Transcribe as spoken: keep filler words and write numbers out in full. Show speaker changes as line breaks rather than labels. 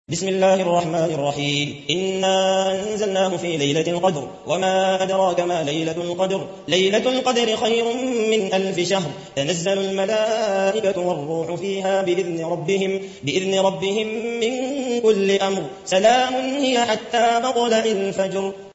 بسم الله الرحمن الرحيم إنا أنزلناه في ليلة القدر وما أدراك ما ليلة القدر ليلة القدر خير من ألف شهر تنزل الملائكة والروح فيها بإذن ربهم, بإذن ربهم من كل أمر سلام هي حتى مطلع الفجر.